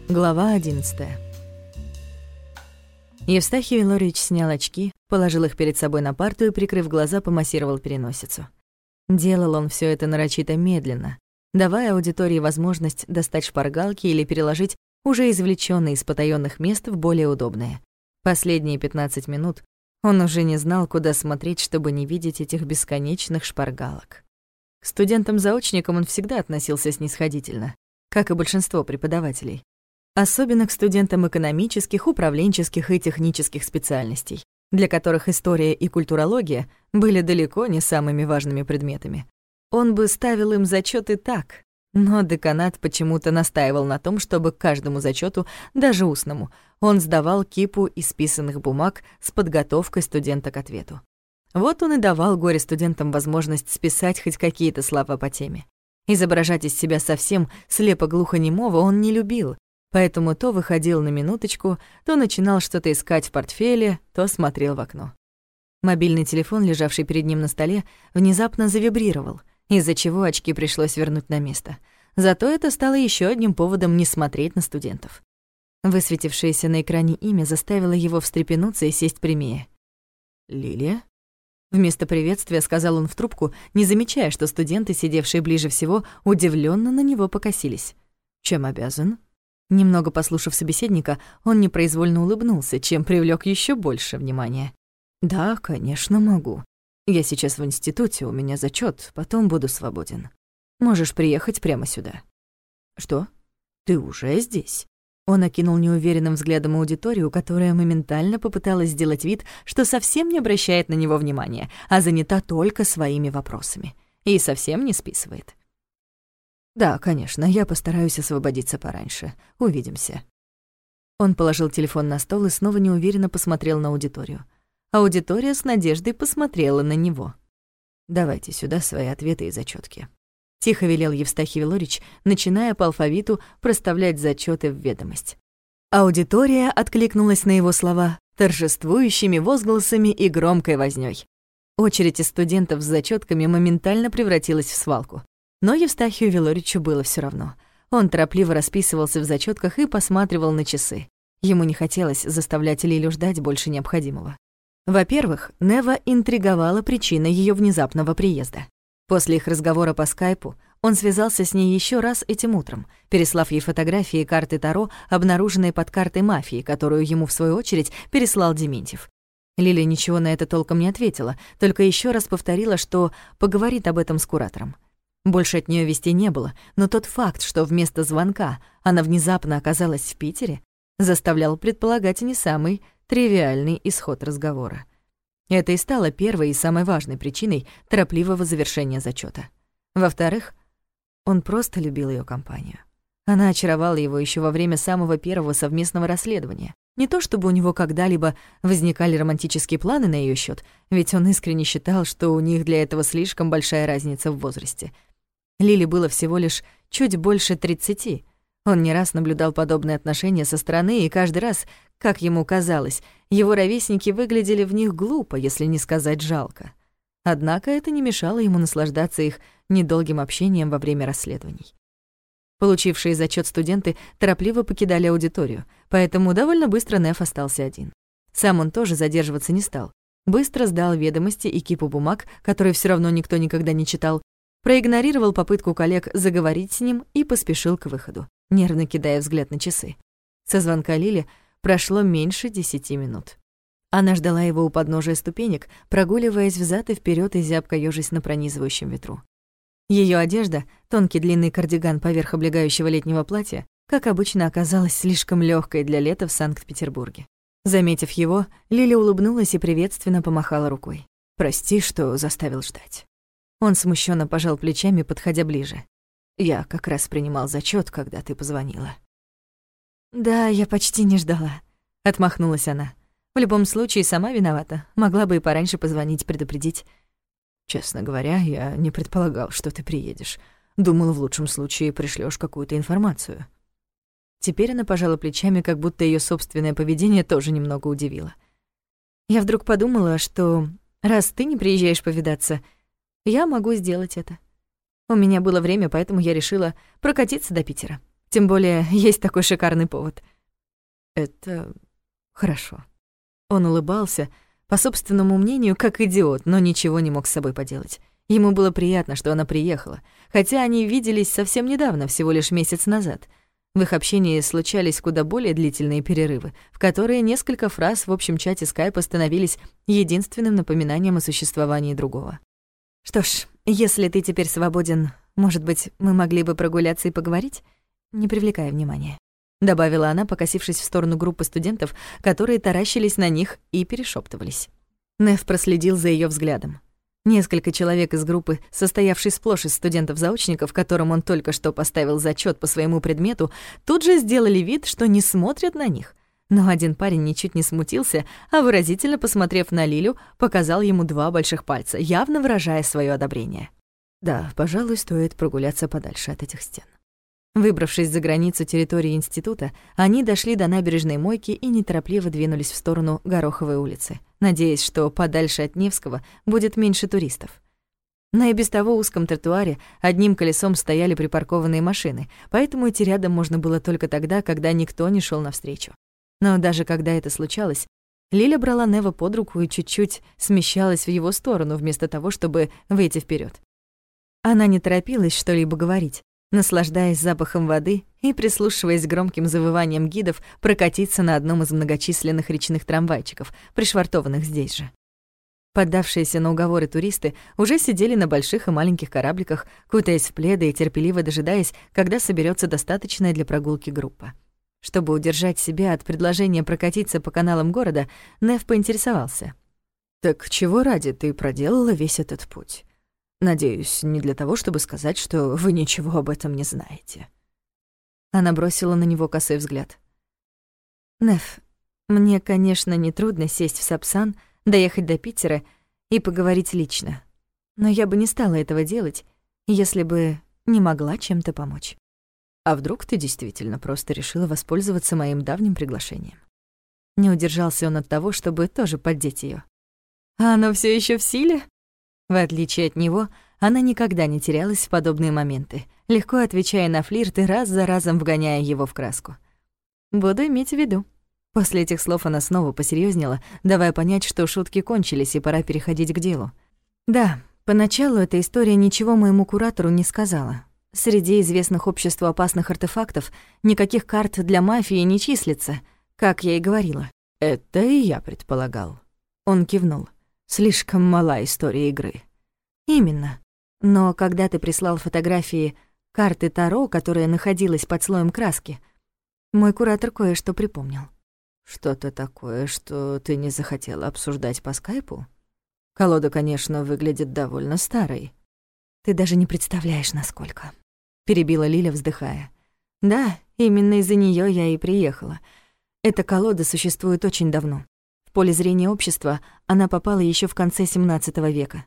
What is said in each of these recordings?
Глава 11. Евстахий Вилорьевич снял очки, положил их перед собой на парту и, прикрыв глаза, помассировал переносицу. Делал он всё это нарочито медленно, давая аудитории возможность достать шпаргалки или переложить уже извлечённые из потаённых мест в более удобные. Последние 15 минут он уже не знал, куда смотреть, чтобы не видеть этих бесконечных шпаргалок. К студентам-заочникам он всегда относился снисходительно, как и большинство преподавателей. Особенно к студентам экономических, управленческих и технических специальностей, для которых история и культурология были далеко не самыми важными предметами. Он бы ставил им зачёты так, но деканат почему-то настаивал на том, чтобы к каждому зачёту, даже устному, он сдавал кипу исписанных бумаг с подготовкой студента к ответу. Вот он и давал горе-студентам возможность списать хоть какие-то слова по теме. Изображать из себя совсем слепо-глухонемого он не любил, поэтому то выходил на минуточку, то начинал что-то искать в портфеле, то смотрел в окно. Мобильный телефон, лежавший перед ним на столе, внезапно завибрировал, из-за чего очки пришлось вернуть на место. Зато это стало ещё одним поводом не смотреть на студентов. Высветившееся на экране имя заставило его встрепенуться и сесть прямее. «Лилия?» Вместо приветствия сказал он в трубку, не замечая, что студенты, сидевшие ближе всего, удивлённо на него покосились. «Чем обязан?» Немного послушав собеседника, он непроизвольно улыбнулся, чем привлёк ещё больше внимания. «Да, конечно, могу. Я сейчас в институте, у меня зачёт, потом буду свободен. Можешь приехать прямо сюда». «Что? Ты уже здесь?» Он окинул неуверенным взглядом аудиторию, которая моментально попыталась сделать вид, что совсем не обращает на него внимания, а занята только своими вопросами. И совсем не списывает. «Да, конечно, я постараюсь освободиться пораньше. Увидимся». Он положил телефон на стол и снова неуверенно посмотрел на аудиторию. Аудитория с надеждой посмотрела на него. «Давайте сюда свои ответы и зачётки», — тихо велел Евстахий Вилорьевич, начиная по алфавиту проставлять зачёты в ведомость. Аудитория откликнулась на его слова торжествующими возгласами и громкой вознёй. Очередь из студентов с зачётками моментально превратилась в свалку. Но Евстахию Вилорьевичу было всё равно. Он торопливо расписывался в зачётках и посматривал на часы. Ему не хотелось заставлять Лилю ждать больше необходимого. Во-первых, Нева интриговала причина её внезапного приезда. После их разговора по скайпу он связался с ней ещё раз этим утром, переслав ей фотографии карты Таро, обнаруженные под картой мафии, которую ему, в свою очередь, переслал Дементьев. Лиля ничего на это толком не ответила, только ещё раз повторила, что поговорит об этом с куратором. Больше от неё вестей не было, но тот факт, что вместо звонка она внезапно оказалась в Питере, заставлял предполагать не самый тривиальный исход разговора. Это и стало первой и самой важной причиной торопливого завершения зачёта. Во-вторых, он просто любил её компанию. Она очаровала его ещё во время самого первого совместного расследования. Не то чтобы у него когда-либо возникали романтические планы на её счёт, ведь он искренне считал, что у них для этого слишком большая разница в возрасте. Лиле было всего лишь чуть больше 30. Он не раз наблюдал подобные отношения со стороны, и каждый раз, как ему казалось, его ровесники выглядели в них глупо, если не сказать жалко. Однако это не мешало ему наслаждаться их недолгим общением во время расследований. Получившие зачёт студенты торопливо покидали аудиторию, поэтому довольно быстро Неф остался один. Сам он тоже задерживаться не стал. Быстро сдал ведомости и кипу бумаг, которые всё равно никто никогда не читал, проигнорировал попытку коллег заговорить с ним и поспешил к выходу, нервно кидая взгляд на часы. Со звонка Лили прошло меньше 10 минут. Она ждала его у подножия ступенек, прогуливаясь взад и вперёд и зябко ёжась на пронизывающем ветру. Её одежда, тонкий длинный кардиган поверх облегающего летнего платья, как обычно, оказалась слишком лёгкой для лета в Санкт-Петербурге. Заметив его, Лиля улыбнулась и приветственно помахала рукой. «Прости, что заставил ждать». Он смущённо пожал плечами, подходя ближе. «Я как раз принимал зачёт, когда ты позвонила». «Да, я почти не ждала», — отмахнулась она. «В любом случае, сама виновата. Могла бы и пораньше позвонить, предупредить». «Честно говоря, я не предполагал, что ты приедешь. Думал, в лучшем случае пришлёшь какую-то информацию». Теперь она пожала плечами, как будто её собственное поведение тоже немного удивило. «Я вдруг подумала, что раз ты не приезжаешь повидаться, я могу сделать это. У меня было время, поэтому я решила прокатиться до Питера. Тем более есть такой шикарный повод. Это хорошо. Он улыбался, по собственному мнению, как идиот, но ничего не мог с собой поделать. Ему было приятно, что она приехала, хотя они виделись совсем недавно, всего лишь месяц назад. В их общении случались куда более длительные перерывы, в которые несколько фраз в общем чате скайпа становились единственным напоминанием о существовании другого. «Что ж, если ты теперь свободен, может быть, мы могли бы прогуляться и поговорить, не привлекая внимания», — добавила она, покосившись в сторону группы студентов, которые таращились на них и перешептывались. Неф проследил за ее взглядом. Несколько человек из группы, состоявшей сплошь из студентов-заочников, которым он только что поставил зачет по своему предмету, тут же сделали вид, что не смотрят на них. Но один парень ничуть не смутился, а выразительно посмотрев на Лилю, показал ему 2 больших пальца, явно выражая свое одобрение. Да, пожалуй, стоит прогуляться подальше от этих стен. Выбравшись за границу территории института, они дошли до набережной Мойки и неторопливо двинулись в сторону Гороховой улицы, надеясь, что подальше от Невского будет меньше туристов. На и без того узком тротуаре одним колесом стояли припаркованные машины, поэтому идти рядом можно было только тогда, когда никто не шел навстречу. Но даже когда это случалось, Лиля брала Нева под руку и чуть-чуть смещалась в его сторону, вместо того, чтобы выйти вперед. Она не торопилась что-либо говорить, наслаждаясь запахом воды и прислушиваясь к громким завываниям гидов прокатиться на одном из многочисленных речных трамвайчиков, пришвартованных здесь же. Поддавшиеся на уговоры туристы уже сидели на больших и маленьких корабликах, кутаясь в пледы и терпеливо дожидаясь, когда соберется достаточная для прогулки группа. Чтобы удержать себя от предложения прокатиться по каналам города, Неф поинтересовался. «Так чего ради ты проделала весь этот путь? Надеюсь, не для того, чтобы сказать, что вы ничего об этом не знаете». Она бросила на него косой взгляд. «Неф, мне, конечно, нетрудно сесть в Сапсан, доехать до Питера и поговорить лично. Но я бы не стала этого делать, если бы не могла чем-то помочь. А вдруг ты действительно просто решила воспользоваться моим давним приглашением?» Не удержался он от того, чтобы тоже поддеть её. «А оно всё ещё в силе?» В отличие от него, она никогда не терялась в подобные моменты, легко отвечая на флирт и раз за разом вгоняя его в краску. «Буду иметь в виду». После этих слов она снова посерьёзнела, давая понять, что шутки кончились и пора переходить к делу. «Да, поначалу эта история ничего моему куратору не сказала. Среди известных обществу опасных артефактов никаких карт для мафии не числится, как я и говорила». «Это и я предполагал». Он кивнул. «Слишком мала история игры». «Именно. Но когда ты прислал фотографии карты Таро, которая находилась под слоем краски, мой куратор кое-что припомнил». «Что-то такое, что ты не захотела обсуждать по скайпу? Колода, конечно, выглядит довольно старой». «Ты даже не представляешь, насколько», — перебила Лиля, вздыхая. «Да, именно из-за неё я и приехала. Эта колода существует очень давно. В поле зрения общества она попала ещё в конце XVII века».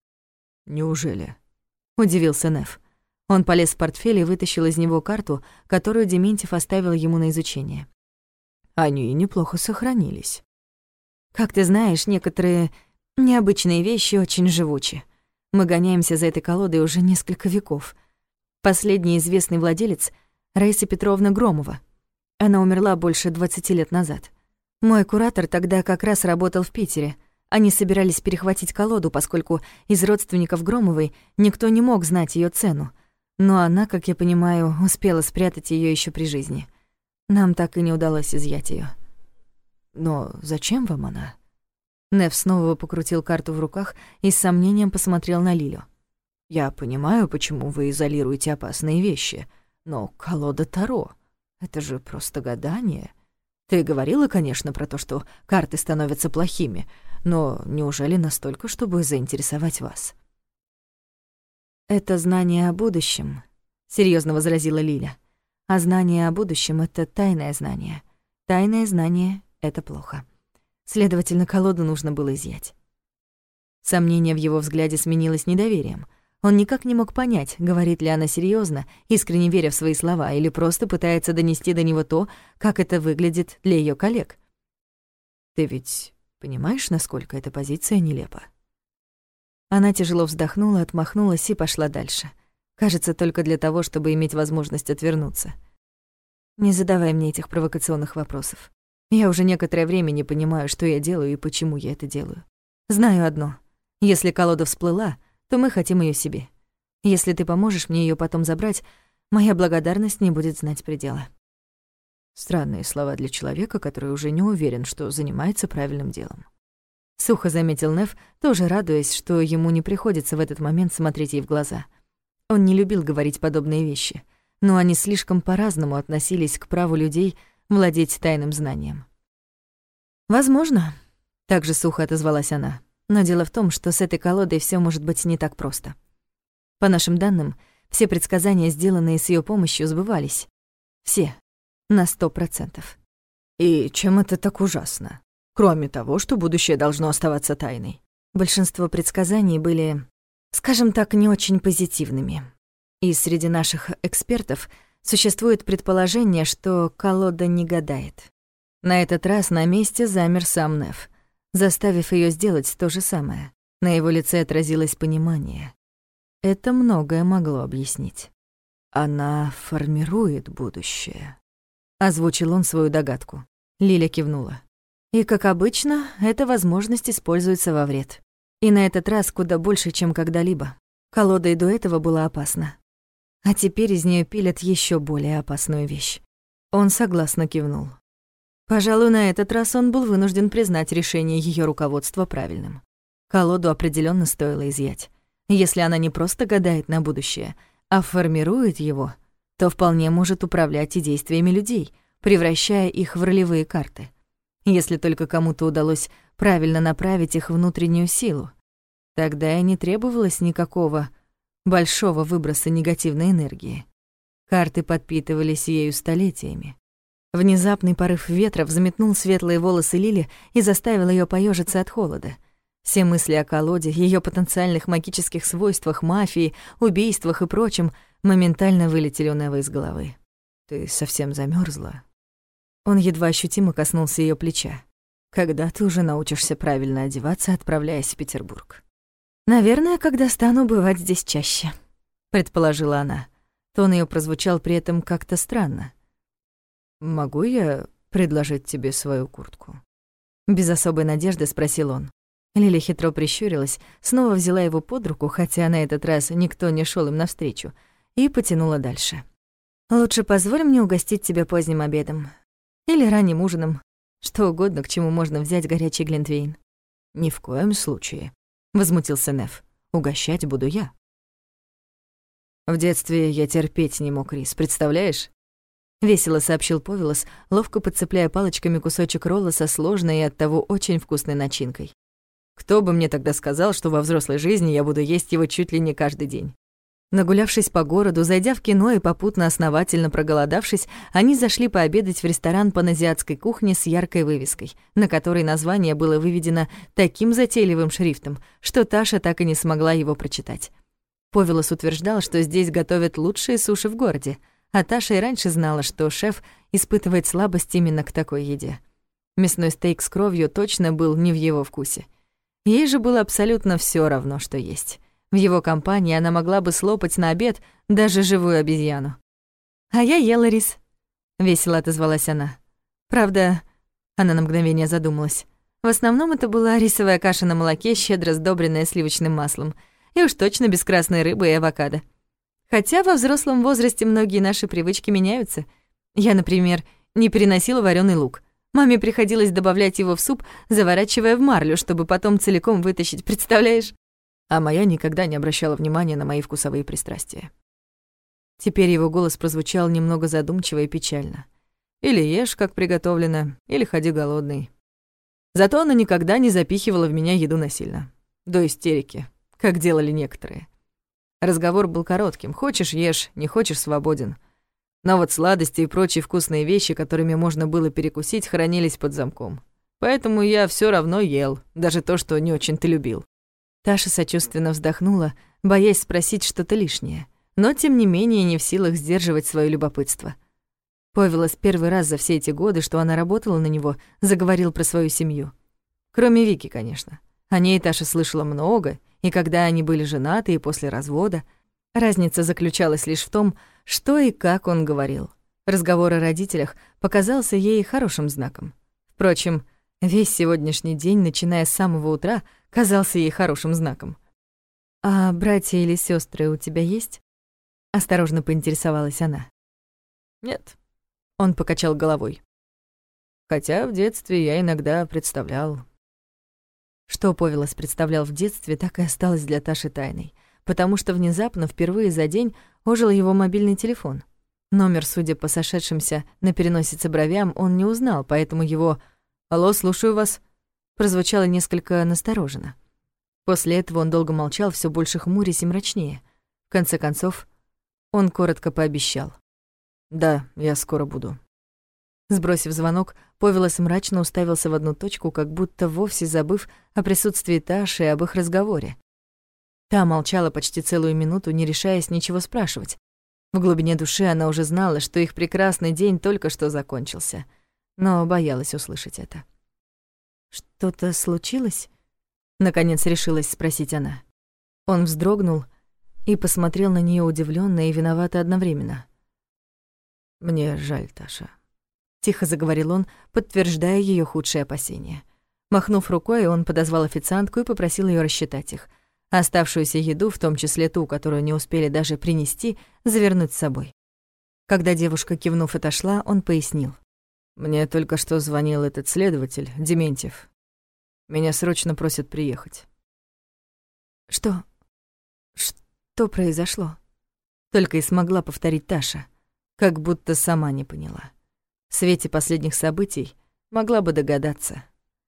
«Неужели?» — удивился Неф. Он полез в портфель и вытащил из него карту, которую Дементьев оставил ему на изучение. «Они неплохо сохранились». «Как ты знаешь, некоторые необычные вещи очень живучи. Мы гоняемся за этой колодой уже несколько веков. Последний известный владелец — Раиса Петровна Громова. Она умерла больше 20 лет назад. Мой куратор тогда как раз работал в Питере. Они собирались перехватить колоду, поскольку из родственников Громовой никто не мог знать её цену. Но она, как я понимаю, успела спрятать её ещё при жизни. Нам так и не удалось изъять её». «Но зачем вам она?» Неф снова покрутил карту в руках и с сомнением посмотрел на Лилю. «Я понимаю, почему вы изолируете опасные вещи, но колода Таро — это же просто гадание. Ты говорила, конечно, про то, что карты становятся плохими, но неужели настолько, чтобы заинтересовать вас?» «Это знание о будущем», — серьёзно возразила Лиля. «А знание о будущем — это тайное знание. Тайное знание — это плохо. Следовательно, колоду нужно было изъять». Сомнение в его взгляде сменилось недоверием. Он никак не мог понять, говорит ли она серьёзно, искренне веря в свои слова, или просто пытается донести до него то, как это выглядит для её коллег. «Ты ведь понимаешь, насколько эта позиция нелепа?» Она тяжело вздохнула, отмахнулась и пошла дальше. Кажется, только для того, чтобы иметь возможность отвернуться. Не задавай мне этих провокационных вопросов. Я уже некоторое время не понимаю, что я делаю и почему я это делаю. Знаю одно. Если колода всплыла, то мы хотим ее себе. Если ты поможешь мне ее потом забрать, моя благодарность не будет знать предела». Странные слова для человека, который уже не уверен, что занимается правильным делом. Сухо заметил Нев, тоже радуясь, что ему не приходится в этот момент смотреть ей в глаза. Он не любил говорить подобные вещи, но они слишком по-разному относились к праву людей владеть тайным знанием. «Возможно», — также сухо отозвалась она, «но дело в том, что с этой колодой всё может быть не так просто. По нашим данным, все предсказания, сделанные с её помощью, сбывались. Все. На 100%. И чем это так ужасно? Кроме того, что будущее должно оставаться тайной. Большинство предсказаний были, скажем так, не очень позитивными. И среди наших экспертов существует предположение, что колода не гадает. На этот раз на месте замер сам Нев, заставив её сделать то же самое. На его лице отразилось понимание. Это многое могло объяснить. «Она формирует будущее», — озвучил он свою догадку. Лиля кивнула. И, как обычно, эта возможность используется во вред. И на этот раз куда больше, чем когда-либо. Колода и до этого была опасна. А теперь из неё пилят ещё более опасную вещь. Он согласно кивнул. Пожалуй, на этот раз он был вынужден признать решение её руководства правильным. Колоду определённо стоило изъять. Если она не просто гадает на будущее, а формирует его, то вполне может управлять и действиями людей, превращая их в ролевые карты. Если только кому-то удалось правильно направить их внутреннюю силу, тогда и не требовалось никакого большого выброса негативной энергии. Карты подпитывались ею столетиями. Внезапный порыв ветра взметнул светлые волосы Лили и заставил её поёжиться от холода. Все мысли о колоде, её потенциальных магических свойствах, мафии, убийствах и прочем моментально вылетели у Нева из головы. «Ты совсем замёрзла?» Он едва ощутимо коснулся её плеча. «Когда ты уже научишься правильно одеваться, отправляясь в Петербург?» «Наверное, когда стану бывать здесь чаще», — предположила она. Тон её прозвучал при этом как-то странно. «Могу я предложить тебе свою куртку?» Без особой надежды спросил он. Лиля хитро прищурилась, снова взяла его под руку, хотя на этот раз никто не шёл им навстречу, и потянула дальше. «Лучше позволь мне угостить тебя поздним обедом. Или ранним ужином. Что угодно, к чему можно взять горячий глинтвейн». «Ни в коем случае», — возмутился Нев. «Угощать буду я». «В детстве я терпеть не мог рис, представляешь?» — весело сообщил Повелос, ловко подцепляя палочками кусочек ролла со сложной и оттого очень вкусной начинкой. «Кто бы мне тогда сказал, что во взрослой жизни я буду есть его чуть ли не каждый день?» Нагулявшись по городу, зайдя в кино и попутно основательно проголодавшись, они зашли пообедать в ресторан паназиатской кухни с яркой вывеской, на которой название было выведено таким затейливым шрифтом, что Таша так и не смогла его прочитать. Повелос утверждал, что здесь готовят лучшие суши в городе, а Таша и раньше знала, что шеф испытывает слабость именно к такой еде. Мясной стейк с кровью точно был не в его вкусе. Ей же было абсолютно всё равно, что есть. В его компании она могла бы слопать на обед даже живую обезьяну. «А я ела рис», — весело отозвалась она. «Правда...» — она на мгновение задумалась. «В основном это была рисовая каша на молоке, щедро сдобренная сливочным маслом. И уж точно без красной рыбы и авокадо. Хотя во взрослом возрасте многие наши привычки меняются. Я, например, не переносила вареный лук. Маме приходилось добавлять его в суп, заворачивая в марлю, чтобы потом целиком вытащить, представляешь?» А моя никогда не обращала внимания на мои вкусовые пристрастия. Теперь его голос прозвучал немного задумчиво и печально. Или ешь, как приготовлено, или ходи голодный. Зато она никогда не запихивала в меня еду насильно. До истерики, как делали некоторые. Разговор был коротким. Хочешь — ешь, не хочешь — свободен. Но вот сладости и прочие вкусные вещи, которыми можно было перекусить, хранились под замком. Поэтому я всё равно ел, даже то, что не очень-то любил. Таша сочувственно вздохнула, боясь спросить что-то лишнее, но тем не менее не в силах сдерживать своё любопытство. Повелос первый раз за все эти годы, что она работала на него, заговорил про свою семью. Кроме Вики, конечно. О ней Таша слышала много, и когда они были женаты, и после развода. Разница заключалась лишь в том, что и как он говорил. Разговор о родителях показался ей хорошим знаком. Впрочем, весь сегодняшний день, начиная с самого утра, казался ей хорошим знаком. «А братья или сестры у тебя есть?» — осторожно поинтересовалась она. «Нет», — он покачал головой. «Хотя в детстве я иногда представлял». Что Повелос представлял в детстве, так и осталось для Таши тайной, потому что внезапно, впервые за день, ожил его мобильный телефон. Номер, судя по сошедшимся на переносице бровям, он не узнал, поэтому его «Алло, слушаю вас» прозвучало несколько настороженно. После этого он долго молчал, все больше хмурясь и мрачнее. В конце концов, он коротко пообещал: «Да, я скоро буду». Сбросив звонок, Повелос мрачно уставился в одну точку, как будто вовсе забыв о присутствии Таши и об их разговоре. Та молчала почти целую минуту, не решаясь ничего спрашивать. В глубине души она уже знала, что их прекрасный день только что закончился, но боялась услышать это. «Что-то случилось?» — наконец решилась спросить она. Он вздрогнул и посмотрел на нее удивлённо и виновато одновременно. «Мне жаль, Таша», — тихо заговорил он, подтверждая её худшие опасения. Махнув рукой, он подозвал официантку и попросил её рассчитать их. Оставшуюся еду, в том числе ту, которую не успели даже принести, завернуть с собой. Когда девушка, кивнув, отошла, он пояснил. «Мне только что звонил этот следователь, Дементьев. Меня срочно просят приехать». «Что произошло?» Только и смогла повторить Таша, как будто сама не поняла. В свете последних событий могла бы догадаться.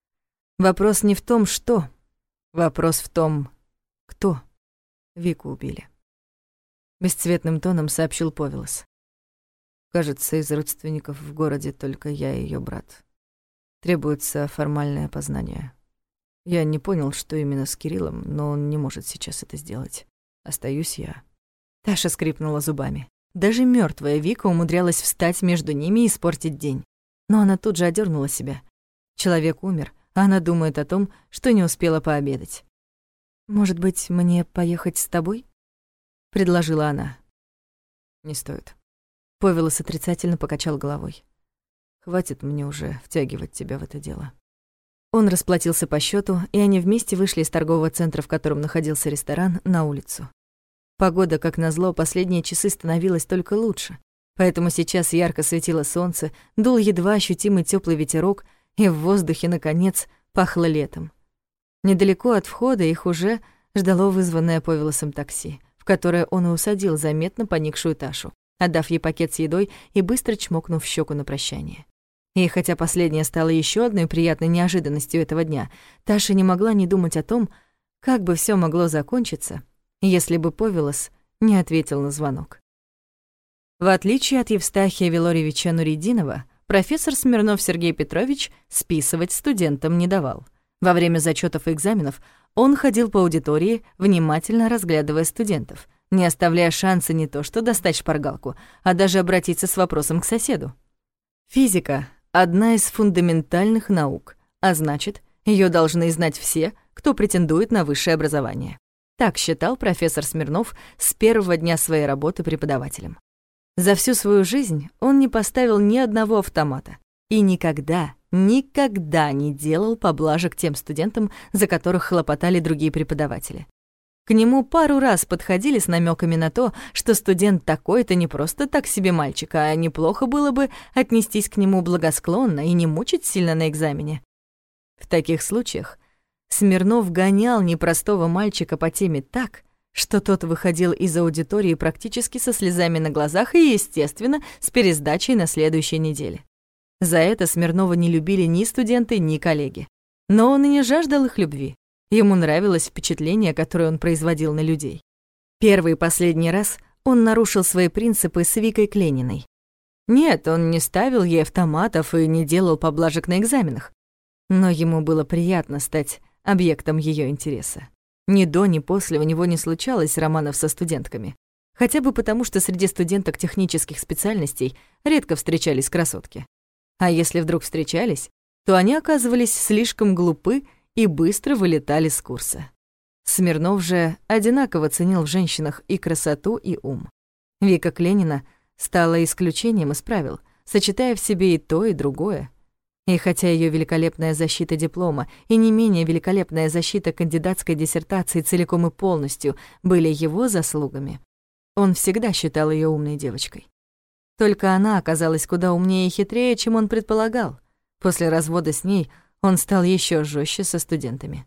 Вопрос не в том, что. Вопрос в том, кто. Вику убили. Бесцветным тоном сообщил Повелос. «Кажется, из родственников в городе только я и её брат. Требуется формальное опознание. Я не понял, что именно с Кириллом, но он не может сейчас это сделать. Остаюсь я». Таша скрипнула зубами. Даже мёртвая Вика умудрялась встать между ними и испортить день. Но она тут же одёрнула себя. Человек умер, а она думает о том, что не успела пообедать. «Может быть, мне поехать с тобой?» — предложила она. «Не стоит». Повелос отрицательно покачал головой. «Хватит мне уже втягивать тебя в это дело». Он расплатился по счёту, и они вместе вышли из торгового центра, в котором находился ресторан, на улицу. Погода, как назло, последние часы становилась только лучше, поэтому сейчас ярко светило солнце, дул едва ощутимый тёплый ветерок, и в воздухе, наконец, пахло летом. Недалеко от входа их уже ждало вызванное Повелосом такси, в которое он и усадил заметно поникшую Ташу, отдав ей пакет с едой и быстро чмокнув в щеку на прощание. И хотя последнее стало еще одной приятной неожиданностью этого дня, Таша не могла не думать о том, как бы все могло закончиться, если бы Повелос не ответил на звонок. В отличие от Евстахия Вилорьевича Нуридинова, профессор Смирнов Сергей Петрович списывать студентам не давал. Во время зачётов и экзаменов он ходил по аудитории, внимательно разглядывая студентов, не оставляя шанса не то что достать шпаргалку, а даже обратиться с вопросом к соседу. Физика — одна из фундаментальных наук, а значит, её должны знать все, кто претендует на высшее образование. Так считал профессор Смирнов с первого дня своей работы преподавателем. За всю свою жизнь он не поставил ни одного автомата и никогда не делал поблажек тем студентам, за которых хлопотали другие преподаватели. К нему пару раз подходили с намеками на то, что студент такой-то не просто так себе мальчик, а неплохо было бы отнестись к нему благосклонно и не мучить сильно на экзамене. В таких случаях Смирнов гонял непростого мальчика по теме так, что тот выходил из аудитории практически со слезами на глазах и, естественно, с пересдачей на следующей неделе. За это Смирнова не любили ни студенты, ни коллеги. Но он и не жаждал их любви. Ему нравилось впечатление, которое он производил на людей. Первый и последний раз он нарушил свои принципы с Викой Клениной. Нет, он не ставил ей автоматов и не делал поблажек на экзаменах. Но ему было приятно стать объектом её интереса. Ни до, ни после у него не случалось романов со студентками. Хотя бы потому, что среди студенток технических специальностей редко встречались красотки. А если вдруг встречались, то они оказывались слишком глупы и быстро вылетали с курса. Смирнов же одинаково ценил в женщинах и красоту, и ум. Вика Кленина стала исключением из правил, сочетая в себе и то, и другое. И хотя ее великолепная защита диплома и не менее великолепная защита кандидатской диссертации целиком и полностью были его заслугами, он всегда считал ее умной девочкой. Только она оказалась куда умнее и хитрее, чем он предполагал. После развода с ней он стал еще жестче со студентами.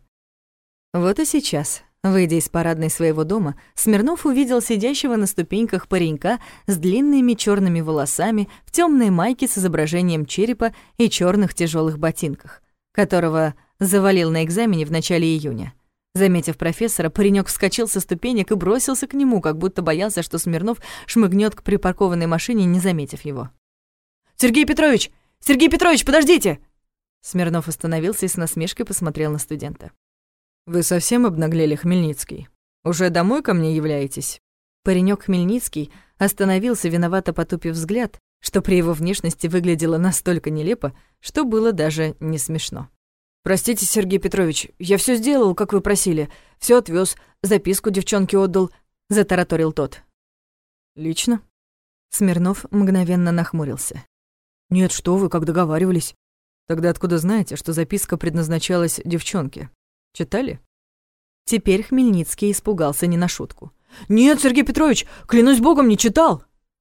Вот и сейчас, выйдя из парадной своего дома, Смирнов увидел сидящего на ступеньках паренька с длинными черными волосами в темной майке с изображением черепа и черных тяжелых ботинках, которого завалил на экзамене в начале июня. Заметив профессора, паренек вскочил со ступенек и бросился к нему, как будто боялся, что Смирнов шмыгнет к припаркованной машине, не заметив его. «Сергей Петрович! Сергей Петрович, подождите!» Смирнов остановился и с насмешкой посмотрел на студента. «Вы совсем обнаглели, Хмельницкий? Уже домой ко мне являетесь?» Паренек Хмельницкий остановился, виновато потупив взгляд, что при его внешности выглядело настолько нелепо, что было даже не смешно. «Простите, Сергей Петрович, я все сделал, как вы просили. Все отвез, записку девчонке отдал», — затараторил тот. «Лично?» Смирнов мгновенно нахмурился. «Нет, что вы, как договаривались». «Тогда откуда знаете, что записка предназначалась девчонке? Читали?» Теперь Хмельницкий испугался не на шутку. «Нет, Сергей Петрович, клянусь богом, не читал!»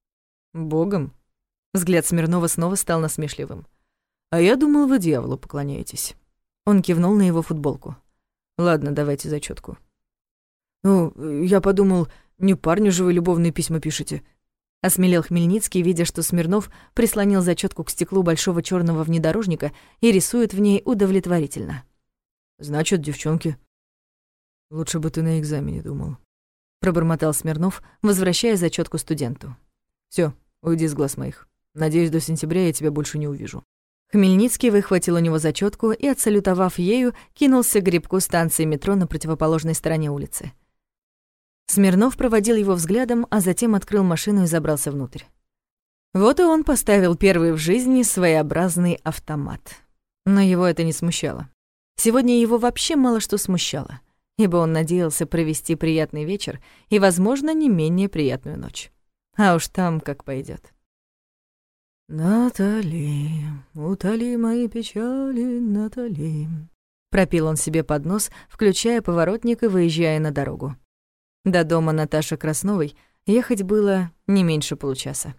«Богом?» Взгляд Смирнова снова стал насмешливым. «А я думал, вы дьяволу поклоняетесь». Он кивнул на его футболку. «Ладно, давайте зачётку». «Ну, я подумал, не парню же вы любовные письма пишете». Осмелел Хмельницкий, видя, что Смирнов прислонил зачётку к стеклу большого чёрного внедорожника и рисует в ней удовлетворительно. «Значит, девчонки». «Лучше бы ты на экзамене думал», — пробормотал Смирнов, возвращая зачётку студенту. «Всё, уйди с глаз моих. Надеюсь, до сентября я тебя больше не увижу». Хмельницкий выхватил у него зачётку и, отсалютовав ею, кинулся к гребку станции метро на противоположной стороне улицы. Смирнов проводил его взглядом, а затем открыл машину и забрался внутрь. Вот и он поставил первый в жизни своеобразный автомат. Но его это не смущало. Сегодня его вообще мало что смущало, ибо он надеялся провести приятный вечер и, возможно, не менее приятную ночь. А уж там как пойдёт. «Натали, утоли мои печали, Натали», — пропел он себе под нос, включая поворотник и выезжая на дорогу. До дома Наташи Красновой ехать было не меньше получаса.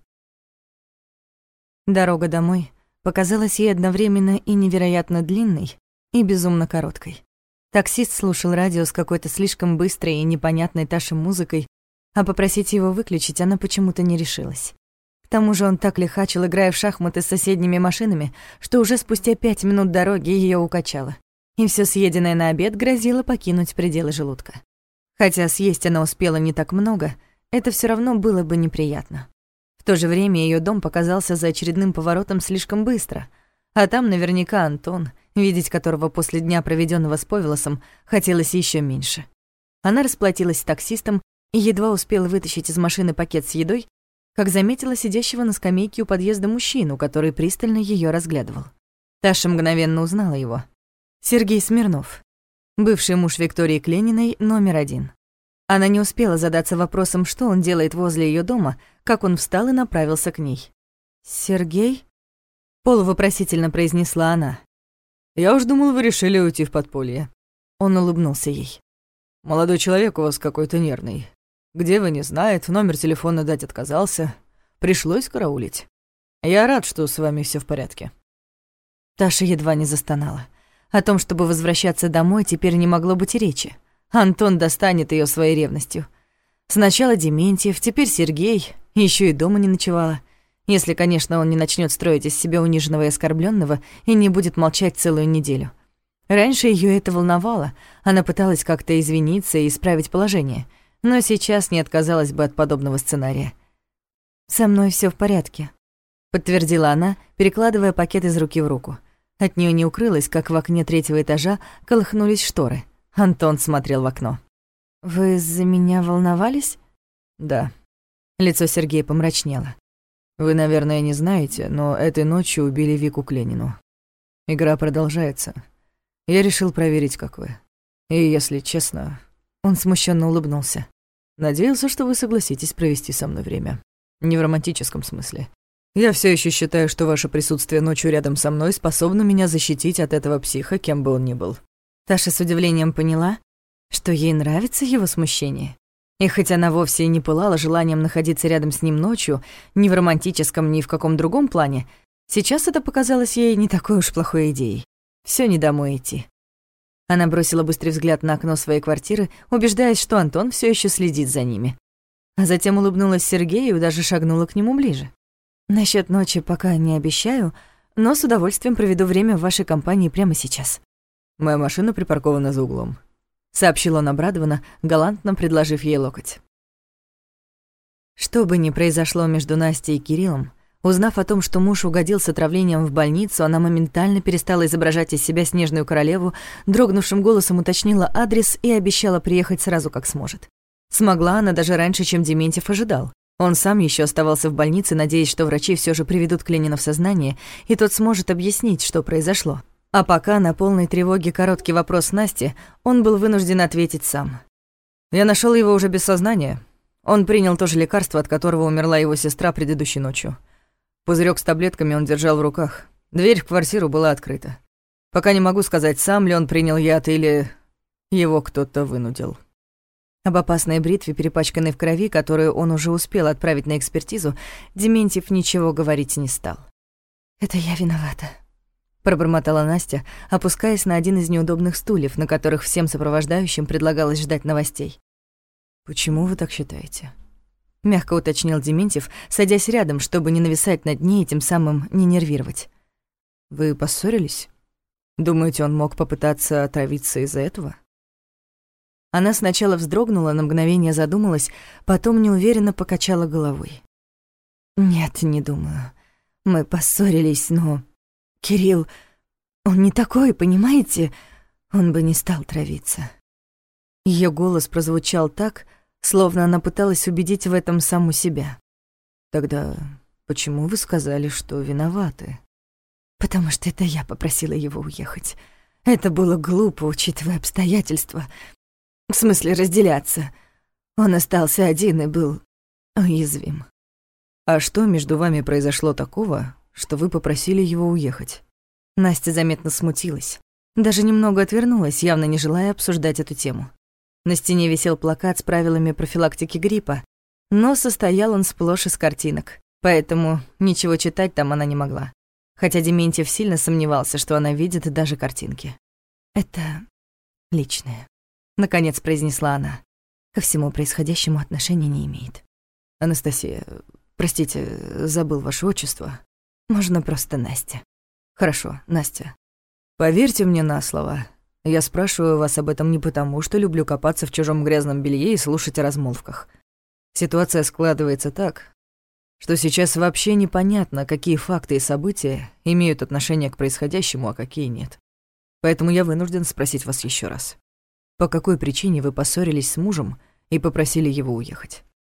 Дорога домой показалась ей одновременно и невероятно длинной, и безумно короткой. Таксист слушал радио с какой-то слишком быстрой и непонятной Таше музыкой, а попросить его выключить она почему-то не решилась. К тому же он так лихачил, играя в шахматы с соседними машинами, что уже спустя 5 минут дороги её укачало, и всё съеденное на обед грозило покинуть пределы желудка. Хотя съесть она успела не так много, это всё равно было бы неприятно. В то же время её дом показался за очередным поворотом слишком быстро, а там наверняка Антон, видеть которого после дня, проведённого с Повелосом, хотелось ещё меньше. Она расплатилась с таксистом и едва успела вытащить из машины пакет с едой, как заметила сидящего на скамейке у подъезда мужчину, который пристально её разглядывал. Таша мгновенно узнала его. Сергей Смирнов, бывший муж Виктории Клениной, номер 1. Она не успела задаться вопросом, что он делает возле её дома, как он встал и направился к ней. «Сергей?» — полувопросительно произнесла она. «Я уж думал, вы решили уйти в подполье». Он улыбнулся ей. «Молодой человек у вас какой-то нервный. Где вы, не знает, номер телефона дать отказался. Пришлось караулить. Я рад, что с вами всё в порядке». Таша едва не застонала. О том, чтобы возвращаться домой, теперь не могло быть и речи. Антон достанет её своей ревностью. Сначала Дементьев, теперь Сергей, ещё и дома не ночевала. Если, конечно, он не начнёт строить из себя униженного и оскорблённого и не будет молчать целую неделю. Раньше её это волновало, она пыталась как-то извиниться и исправить положение, но сейчас не отказалась бы от подобного сценария. «Со мной всё в порядке», — подтвердила она, перекладывая пакет из руки в руку. От неё не укрылось, как в окне 3-го этажа колыхнулись шторы. Антон смотрел в окно. «Вы за меня волновались?» «Да». Лицо Сергея помрачнело. «Вы, наверное, не знаете, но этой ночью убили Вику Кленину. Игра продолжается. Я решил проверить, как вы. И, если честно...» Он смущенно улыбнулся. «Надеялся, что вы согласитесь провести со мной время». Не в романтическом смысле. Я все еще считаю, что ваше присутствие ночью рядом со мной способно меня защитить от этого психа, кем бы он ни был». Таша с удивлением поняла, что ей нравится его смущение. И хоть она вовсе и не пылала желанием находиться рядом с ним ночью, ни в романтическом, ни в каком другом плане, сейчас это показалось ей не такой уж плохой идеей. Всё не домой идти. Она бросила быстрый взгляд на окно своей квартиры, убеждаясь, что Антон всё ещё следит за ними. А затем улыбнулась Сергею и даже шагнула к нему ближе. «Насчёт ночи пока не обещаю, но с удовольствием проведу время в вашей компании прямо сейчас». «Моя машина припаркована за углом», — сообщил он обрадованно, галантно предложив ей локоть. Что бы ни произошло между Настей и Кириллом, узнав о том, что муж угодил с отравлением в больницу, она моментально перестала изображать из себя снежную королеву, дрогнувшим голосом уточнила адрес и обещала приехать сразу, как сможет. Смогла она даже раньше, чем Дементьев ожидал. Он сам еще оставался в больнице, надеясь, что врачи все же приведут Кленина в сознание, и тот сможет объяснить, что произошло. А пока на полной тревоге короткий вопрос Насти он был вынужден ответить сам. «Я нашел его уже без сознания. Он принял то же лекарство, от которого умерла его сестра предыдущей ночью. Пузырек с таблетками он держал в руках. Дверь в квартиру была открыта. Пока не могу сказать, сам ли он принял яд или его кто-то вынудил». Об опасной бритве, перепачканной в крови, которую он уже успел отправить на экспертизу, Дементьев ничего говорить не стал. «Это я виновата», — пробормотала Настя, опускаясь на один из неудобных стульев, на которых всем сопровождающим предлагалось ждать новостей. «Почему вы так считаете?» — мягко уточнил Дементьев, садясь рядом, чтобы не нависать над ней и тем самым не нервировать. «Вы поссорились? Думаете, он мог попытаться отравиться из-за этого?» Она сначала вздрогнула, на мгновение задумалась, потом неуверенно покачала головой. «Нет, не думаю. Мы поссорились, но... Кирилл, он не такой, понимаете? Он бы не стал травиться». Её голос прозвучал так, словно она пыталась убедить в этом саму себя. «Тогда почему вы сказали, что виноваты?» «Потому что это я попросила его уехать. Это было глупо, учитывая обстоятельства. В смысле, разделяться. Он остался один и был уязвим». «А что между вами произошло такого, что вы попросили его уехать?» Настя заметно смутилась. Даже немного отвернулась, явно не желая обсуждать эту тему. На стене висел плакат с правилами профилактики гриппа, но состоял он сплошь из картинок, поэтому ничего читать там она не могла. Хотя Дементьев сильно сомневался, что она видит даже картинки. «Это личное», — наконец произнесла она. «Ко всему происходящему отношения не имеет». «Анастасия, простите, забыл ваше отчество». «Можно просто Настя». «Хорошо, Настя. Поверьте мне на слово. Я спрашиваю вас об этом не потому, что люблю копаться в чужом грязном белье и слушать о размолвках. Ситуация складывается так, что сейчас вообще непонятно, какие факты и события имеют отношение к происходящему, а какие нет. Поэтому я вынужден спросить вас еще раз. По какой причине вы поссорились с мужем и попросили его уехать?»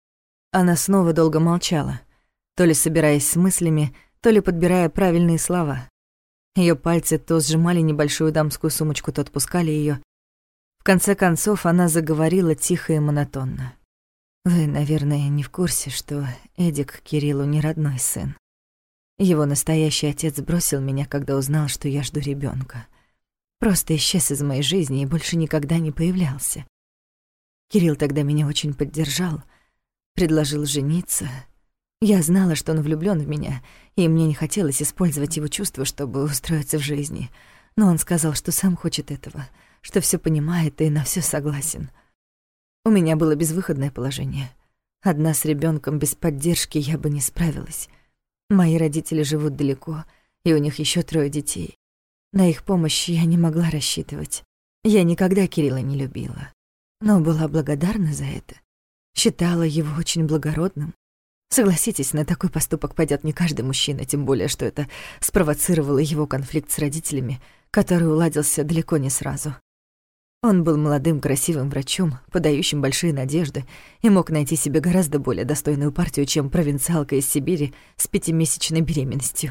Она снова долго молчала, то ли собираясь с мыслями, то ли подбирая правильные слова. Её пальцы то сжимали небольшую дамскую сумочку, то отпускали её. В конце концов она заговорила тихо и монотонно. «Вы, наверное, не в курсе, что Эдик Кириллу не родной сын. Его настоящий отец бросил меня, когда узнал, что я жду ребёнка. Просто исчез из моей жизни и больше никогда не появлялся. Кирилл тогда меня очень поддержал, предложил жениться. Я знала, что он влюблён в меня, и мне не хотелось использовать его чувства, чтобы устроиться в жизни. Но он сказал, что сам хочет этого, что всё понимает и на всё согласен. У меня было безвыходное положение. Одна с ребёнком без поддержки я бы не справилась. Мои родители живут далеко, и у них ещё 3 детей. На их помощь я не могла рассчитывать. Я никогда Кирилла не любила, но была благодарна за это. Считала его очень благородным. Согласитесь, на такой поступок пойдёт не каждый мужчина, тем более, что это спровоцировало его конфликт с родителями, который уладился далеко не сразу. Он был молодым, красивым врачом, подающим большие надежды, и мог найти себе гораздо более достойную партию, чем провинциалка из Сибири с 5-месячной беременностью.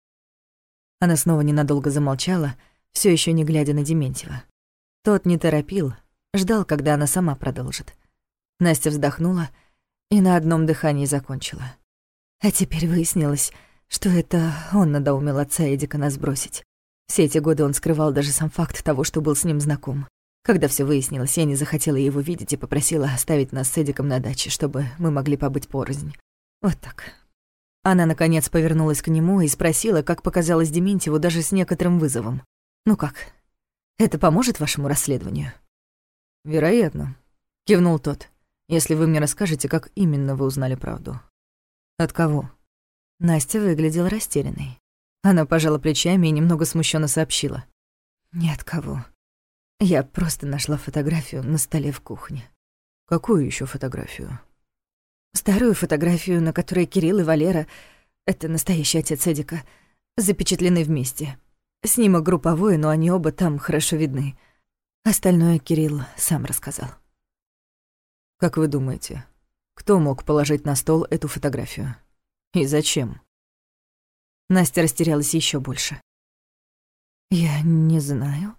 Она снова ненадолго замолчала, всё ещё не глядя на Дементьева. Тот не торопил, ждал, когда она сама продолжит. Настя вздохнула и на одном дыхании закончила. А теперь выяснилось, что это он надоумил отца Эдика нас бросить. Все эти годы он скрывал даже сам факт того, что был с ним знаком. Когда все выяснилось, я не захотела его видеть и попросила оставить нас с Эдиком на даче, чтобы мы могли побыть порознь. Вот так. Она, наконец, повернулась к нему и спросила, как показалось Дементьеву, даже с некоторым вызовом. «Ну как, это поможет вашему расследованию?» «Вероятно», — кивнул тот, «если вы мне расскажете, как именно вы узнали правду». «От кого?» Настя выглядела растерянной. Она пожала плечами и немного смущенно сообщила. «Ни от кого. Я просто нашла фотографию на столе в кухне». «Какую еще фотографию?» «Старую фотографию, на которой Кирилл и Валера, это настоящий отец Эдика, запечатлены вместе. Снимок групповой, но они оба там хорошо видны. Остальное Кирилл сам рассказал». «Как вы думаете, кто мог положить на стол эту фотографию? И зачем?» Настя растерялась еще больше. «Я не знаю».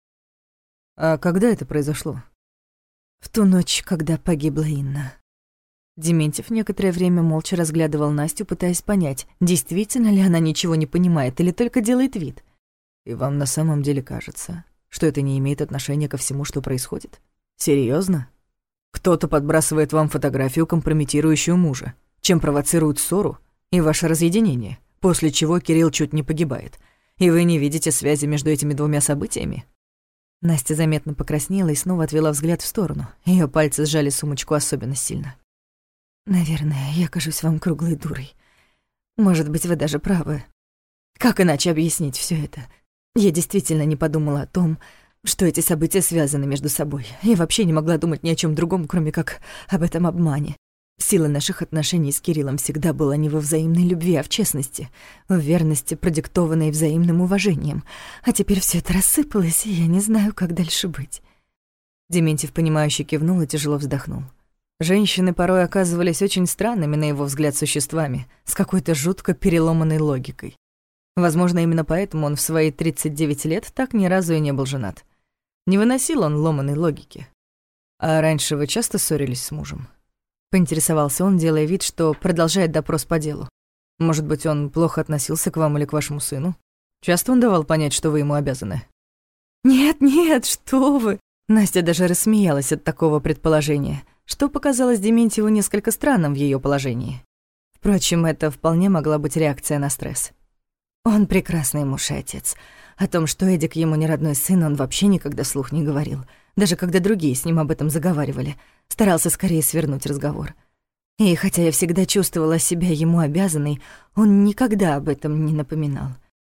«А когда это произошло?» «В ту ночь, когда погибла Инна». Дементьев некоторое время молча разглядывал Настю, пытаясь понять, действительно ли она ничего не понимает или только делает вид. «И вам на самом деле кажется, что это не имеет отношения ко всему, что происходит? Серьезно? Кто-то подбрасывает вам фотографию, компрометирующую мужа, чем провоцирует ссору и ваше разъединение, после чего Кирилл чуть не погибает, и вы не видите связи между этими двумя событиями?» Настя заметно покраснела и снова отвела взгляд в сторону. Её пальцы сжали сумочку особенно сильно. «Наверное, я кажусь вам круглой дурой. Может быть, вы даже правы. Как иначе объяснить всё это? Я действительно не подумала о том, что эти события связаны между собой. Я вообще не могла думать ни о чём другом, кроме как об этом обмане. Сила наших отношений с Кириллом всегда была не во взаимной любви, а в честности, в верности, продиктованной взаимным уважением. А теперь всё это рассыпалось, и я не знаю, как дальше быть». Дементьев, понимающе кивнул и тяжело вздохнул. Женщины порой оказывались очень странными, на его взгляд, существами, с какой-то жутко переломанной логикой. Возможно, именно поэтому он в свои 39 лет так ни разу и не был женат. Не выносил он ломаной логики. «А раньше вы часто ссорились с мужем?» — поинтересовался он, делая вид, что продолжает допрос по делу. «Может быть, он плохо относился к вам или к вашему сыну? Часто он давал понять, что вы ему обязаны?» «Нет, нет, что вы!» Настя даже рассмеялась от такого предположения, что показалось Дементьеву несколько странным в её положении. Впрочем, это вполне могла быть реакция на стресс. Он прекрасный муж и отец. О том, что Эдик ему не родной сын, он вообще никогда вслух не говорил. Даже когда другие с ним об этом заговаривали, старался скорее свернуть разговор. И хотя я всегда чувствовала себя ему обязанной, он никогда об этом не напоминал.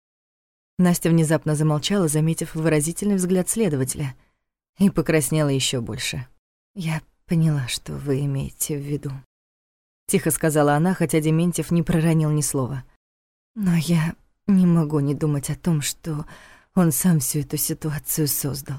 Настя внезапно замолчала, заметив выразительный взгляд следователя, и покраснела ещё больше. «Я поняла, что вы имеете в виду», — тихо сказала она, хотя Дементьев не проронил ни слова. «Но я не могу не думать о том, что он сам всю эту ситуацию создал».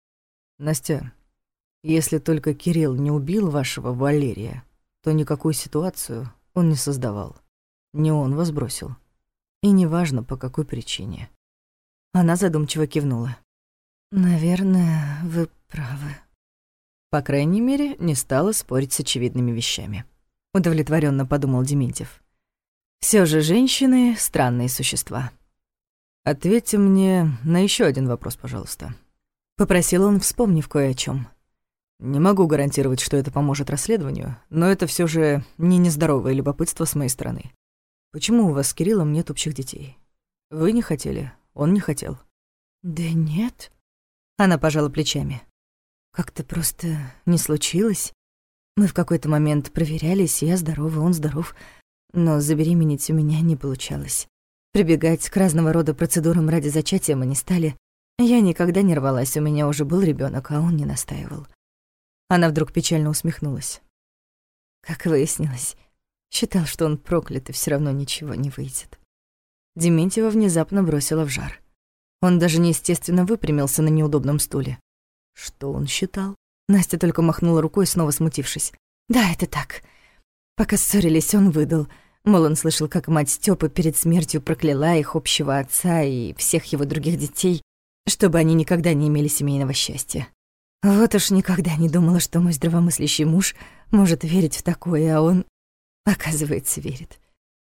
«Настя, если только Кирилл не убил вашего Валерия, то никакую ситуацию он не создавал. Не он вас бросил. И неважно, по какой причине». Она задумчиво кивнула. «Наверное, вы правы». По крайней мере, не стала спорить с очевидными вещами. Удовлетворенно подумал Дементьев. Все же женщины — странные существа. «Ответьте мне на еще один вопрос, пожалуйста», — попросил он, вспомнив кое о чем. «Не могу гарантировать, что это поможет расследованию, но это все же не нездоровое любопытство с моей стороны. Почему у вас с Кириллом нет общих детей? Вы не хотели, он не хотел». «Да нет», — она пожала плечами. «Как-то просто не случилось. Мы в какой-то момент проверялись, я здорова, он здоров, но забеременеть у меня не получалось. Прибегать к разного рода процедурам ради зачатия мы не стали. Я никогда не рвалась, у меня уже был ребенок, а он не настаивал». Она вдруг печально усмехнулась. Как выяснилось, считал, что он проклят, и все равно ничего не выйдет. Дементьева внезапно бросила в жар. Он даже неестественно выпрямился на неудобном стуле. Что он считал? Настя только махнула рукой, снова смутившись. «Да, это так. Пока ссорились, он выдал. Мол, он слышал, как мать Стёпы перед смертью прокляла их общего отца и всех его других детей, чтобы они никогда не имели семейного счастья. Вот уж никогда не думала, что мой здравомыслящий муж может верить в такое, а он, оказывается, верит.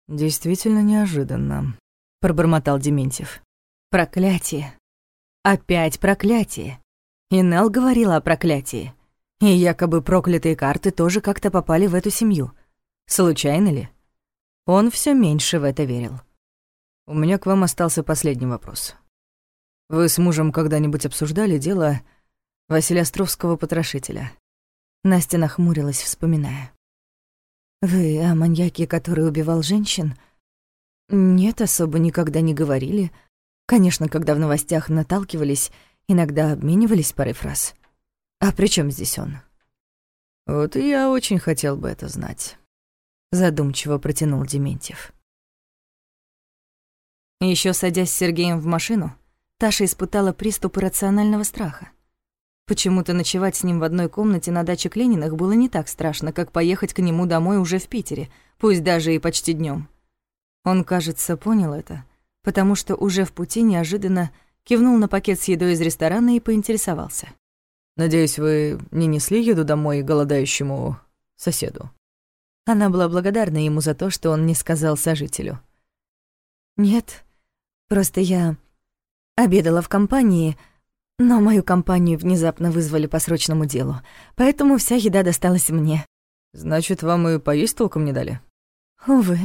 «Действительно неожиданно», — пробормотал Дементьев. Проклятие. Опять проклятие. И Нелл говорила о проклятии. И якобы проклятые карты тоже как-то попали в эту семью. Случайно ли? Он все меньше в это верил. «У меня к вам остался последний вопрос. Вы с мужем когда-нибудь обсуждали дело Василия Островского потрошителя?» Настя нахмурилась, вспоминая. «Вы о маньяке, который убивал женщин?» «Нет, особо никогда не говорили. Конечно, когда в новостях наталкивались, иногда обменивались парой фраз. А при чем здесь он?» «Вот и я очень хотел бы это знать», — задумчиво протянул Дементьев. Еще садясь с Сергеем в машину, Таша испытала приступ иррационального страха. Почему-то ночевать с ним в одной комнате на даче Клениных было не так страшно, как поехать к нему домой уже в Питере, пусть даже и почти днем. Он, кажется, понял это, потому что уже в пути неожиданно кивнул на пакет с едой из ресторана и поинтересовался. «Надеюсь, вы не несли еду домой голодающему соседу?» Она была благодарна ему за то, что он не сказал сожителю. «Нет, просто я обедала в компании, но мою компанию внезапно вызвали по срочному делу, поэтому вся еда досталась мне». «Значит, вам и поесть толком не дали?» «Увы».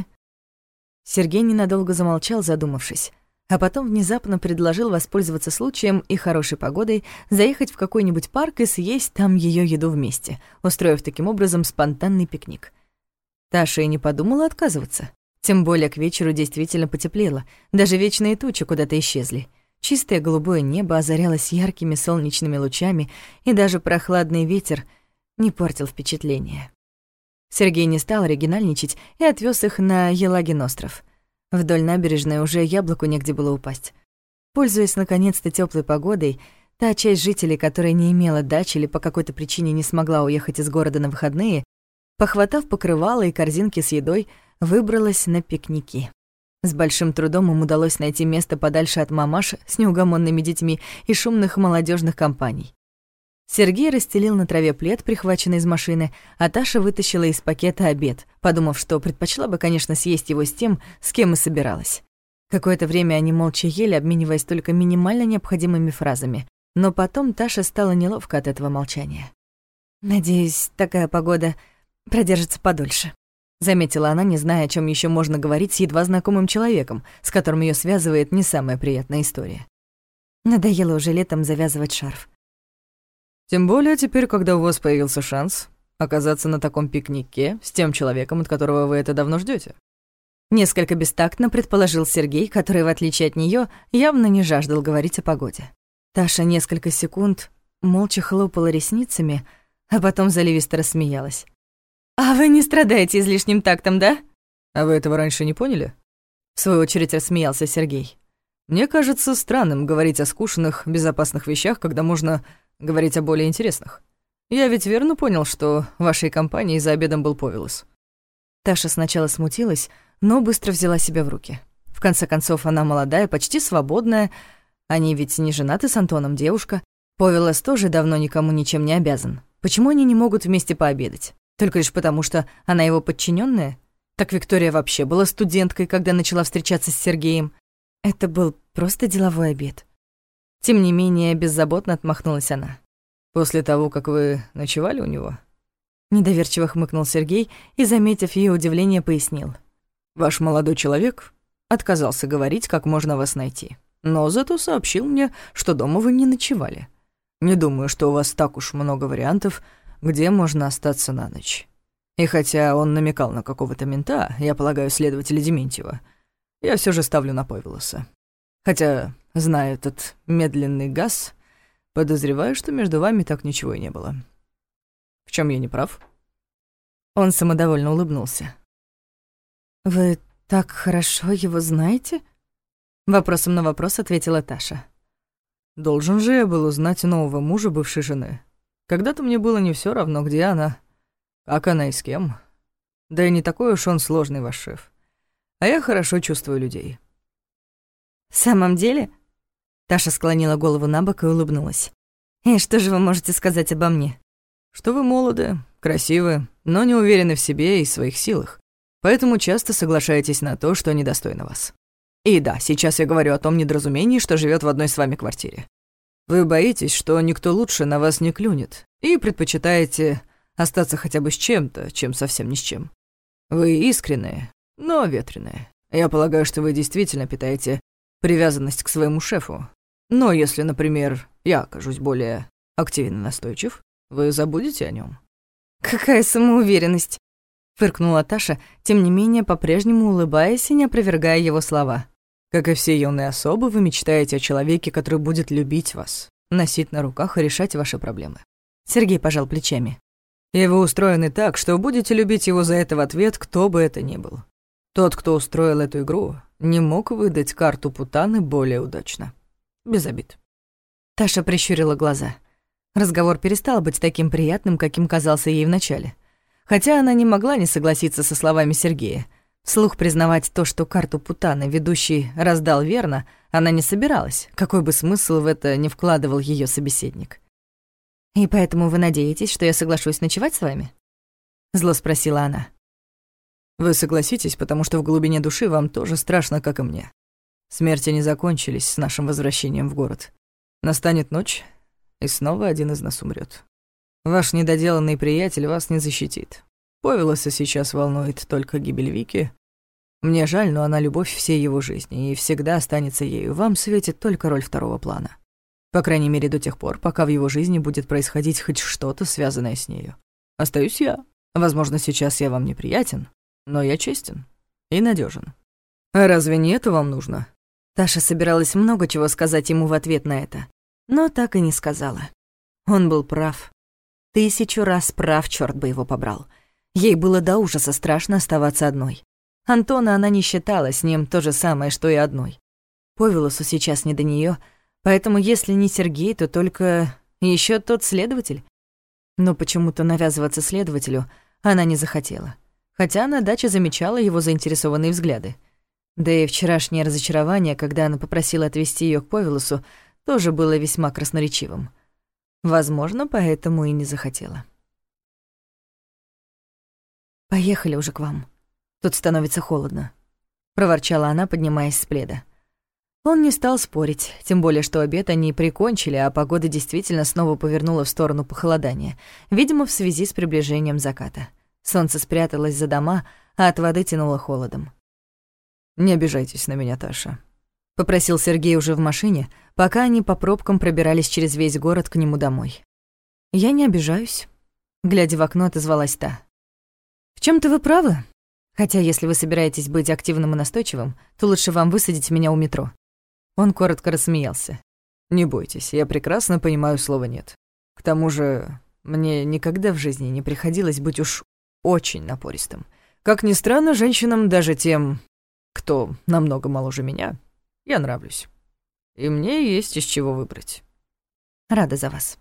Сергей ненадолго замолчал, задумавшись, а потом внезапно предложил воспользоваться случаем и хорошей погодой заехать в какой-нибудь парк и съесть там ее еду вместе, устроив таким образом спонтанный пикник. Таша и не подумала отказываться. Тем более к вечеру действительно потеплело, даже вечные тучи куда-то исчезли. Чистое голубое небо озарялось яркими солнечными лучами, и даже прохладный ветер не портил впечатление. Сергей не стал оригинальничать и отвез их на Елагин остров. Вдоль набережной уже яблоку негде было упасть. Пользуясь наконец-то теплой погодой, та часть жителей, которая не имела дачи или по какой-то причине не смогла уехать из города на выходные, похватав покрывало и корзинки с едой, выбралась на пикники. С большим трудом им удалось найти место подальше от мамаш с неугомонными детьми и шумных молодежных компаний. Сергей расстелил на траве плед, прихваченный из машины, а Таша вытащила из пакета обед, подумав, что предпочла бы, конечно, съесть его с тем, с кем и собиралась. Какое-то время они молча ели, обмениваясь только минимально необходимыми фразами, но потом Таше стало неловко от этого молчания. «Надеюсь, такая погода продержится подольше», — заметила она, не зная, о чем еще можно говорить с едва знакомым человеком, с которым ее связывает не самая приятная история. Надоело уже летом завязывать шарф. «Тем более теперь, когда у вас появился шанс оказаться на таком пикнике с тем человеком, от которого вы это давно ждете. Несколько бестактно предположил Сергей, который, в отличие от нее, явно не жаждал говорить о погоде. Таша несколько секунд молча хлопала ресницами, а потом заливисто рассмеялась. «А вы не страдаете излишним тактом, да?» «А вы этого раньше не поняли?» В свою очередь рассмеялся Сергей. «Мне кажется странным говорить о скучных, безопасных вещах, когда можно говорить о более интересных. Я ведь верно понял, что вашей компанией за обедом был Повелос?» Таша сначала смутилась, но быстро взяла себя в руки. В конце концов, она молодая, почти свободная. Они ведь не женаты с Антоном, девушка. Повелос тоже давно никому ничем не обязан. Почему они не могут вместе пообедать? Только лишь потому, что она его подчиненная? Так Виктория вообще была студенткой, когда начала встречаться с Сергеем. Это был просто деловой обед. Тем не менее, беззаботно отмахнулась она. «После того, как вы ночевали у него?» Недоверчиво хмыкнул Сергей и, заметив ее удивление, пояснил. «Ваш молодой человек отказался говорить, как можно вас найти, но зато сообщил мне, что дома вы не ночевали. Не думаю, что у вас так уж много вариантов, где можно остаться на ночь. И хотя он намекал на какого-то мента, я полагаю, следователя Дементьева, я все же ставлю на Повелоса. Хотя, зная этот медленный газ, подозреваю, что между вами так ничего и не было. В чем я не прав?» Он самодовольно улыбнулся. «Вы так хорошо его знаете?» Вопросом на вопрос ответила Таша. «Должен же я был узнать нового мужа бывшей жены. Когда-то мне было не все равно, где она, как она и с кем. Да и не такой уж он сложный ваш шеф. А я хорошо чувствую людей». «В самом деле?» Таша склонила голову набок и улыбнулась. «И что же вы можете сказать обо мне?» «Что вы молоды, красивы, но не уверены в себе и своих силах. Поэтому часто соглашаетесь на то, что недостойно вас. И да, сейчас я говорю о том недоразумении, что живет в одной с вами квартире. Вы боитесь, что никто лучше на вас не клюнет, и предпочитаете остаться хотя бы с чем-то, чем совсем ни с чем. Вы искренние, но ветреные. Я полагаю, что вы действительно питаете привязанность к своему шефу. Но если, например, я окажусь более активен и настойчив, вы забудете о нем. «Какая самоуверенность!» — фыркнула Таша, тем не менее по-прежнему улыбаясь и не опровергая его слова. Как и все юные особы, вы мечтаете о человеке, который будет любить вас, носить на руках и решать ваши проблемы. Сергей пожал плечами. И вы устроены так, что будете любить его за это в ответ, кто бы это ни был. Тот, кто устроил эту игру, не мог выдать карту Путаны более удачно. Без обид. Таша прищурила глаза. Разговор перестал быть таким приятным, каким казался ей вначале. Хотя она не могла не согласиться со словами Сергея. Вслух признавать то, что карту Путаны ведущий раздал верно, она не собиралась, какой бы смысл в это ни вкладывал ее собеседник. «И поэтому вы надеетесь, что я соглашусь ночевать с вами?» Зло спросила она. Вы согласитесь, потому что в глубине души вам тоже страшно, как и мне. Смерти не закончились с нашим возвращением в город. Настанет ночь, и снова один из нас умрет. Ваш недоделанный приятель вас не защитит. Повелоса сейчас волнует только гибель Вики. Мне жаль, но она любовь всей его жизни и всегда останется ею. Вам светит только роль второго плана. По крайней мере, до тех пор, пока в его жизни будет происходить хоть что-то, связанное с нею. Остаюсь я. Возможно, сейчас я вам неприятен, но я честен и надежен. А разве не это вам нужно? Таша собиралась много чего сказать ему в ответ на это, но так и не сказала. Он был прав. 1000 раз прав, чёрт бы его побрал. Ей было до ужаса страшно оставаться одной. Антона она не считала, с ним то же самое, что и одной. Повелосу сейчас не до неё, поэтому если не Сергей, то только ещё тот следователь. Но почему-то навязываться следователю она не захотела, хотя на даче замечала его заинтересованные взгляды. Да и вчерашнее разочарование, когда она попросила отвезти её к Повелосу, тоже было весьма красноречивым. Возможно, поэтому и не захотела. «Поехали уже к вам. Тут становится холодно», — проворчала она, поднимаясь с пледа. Он не стал спорить, тем более что обед они прикончили, а погода действительно снова повернула в сторону похолодания, видимо, в связи с приближением заката. Солнце спряталось за дома, а от воды тянуло холодом. «Не обижайтесь на меня, Таша», — попросил Сергей уже в машине, пока они по пробкам пробирались через весь город к нему домой. «Я не обижаюсь», — глядя в окно, отозвалась та. «В чём-то вы правы. Хотя если вы собираетесь быть активным и настойчивым, то лучше вам высадить меня у метро». Он коротко рассмеялся. «Не бойтесь, я прекрасно понимаю слово «нет». К тому же, мне никогда в жизни не приходилось быть уж очень напористым. Как ни странно, женщинам, даже тем, кто намного моложе меня, я нравлюсь. И мне есть из чего выбрать». «Рада за вас».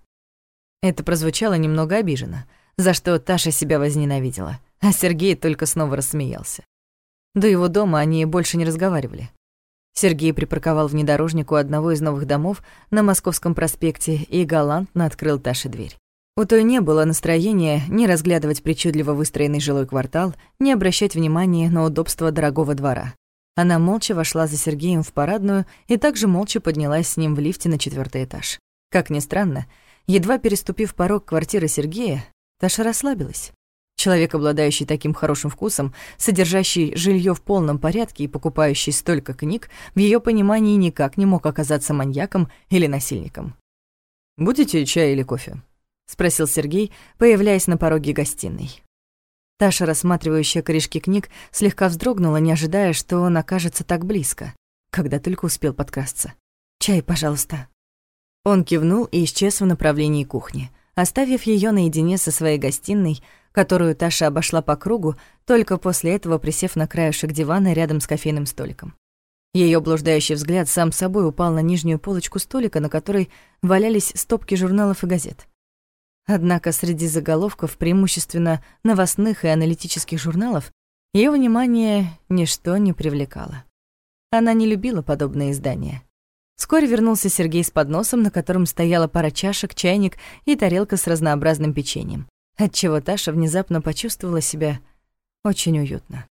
Это прозвучало немного обиженно, за что Таша себя возненавидела, а Сергей только снова рассмеялся. До его дома они больше не разговаривали. Сергей припарковал внедорожник у одного из новых домов на Московском проспекте и галантно открыл Таше дверь. У той не было настроения ни разглядывать причудливо выстроенный жилой квартал, ни обращать внимания на удобство дорогого двора. Она молча вошла за Сергеем в парадную и также молча поднялась с ним в лифте на 4-й этаж. Как ни странно, едва переступив порог квартиры Сергея, Таша расслабилась. Человек, обладающий таким хорошим вкусом, содержащий жилье в полном порядке и покупающий столько книг, в ее понимании никак не мог оказаться маньяком или насильником. «Будете чай или кофе?» — спросил Сергей, появляясь на пороге гостиной. Таша, рассматривающая корешки книг, слегка вздрогнула, не ожидая, что он окажется так близко, когда только успел подкрасться. «Чай, пожалуйста». Он кивнул и исчез в направлении кухни, оставив ее наедине со своей гостиной, которую Таша обошла по кругу, только после этого присев на краешек дивана рядом с кофейным столиком. Ее блуждающий взгляд сам собой упал на нижнюю полочку столика, на которой валялись стопки журналов и газет. Однако среди заголовков, преимущественно новостных и аналитических журналов, ее внимание ничто не привлекало. Она не любила подобные издания. Вскоре вернулся Сергей с подносом, на котором стояла пара чашек, чайник и тарелка с разнообразным печеньем, отчего Таша внезапно почувствовала себя очень уютно.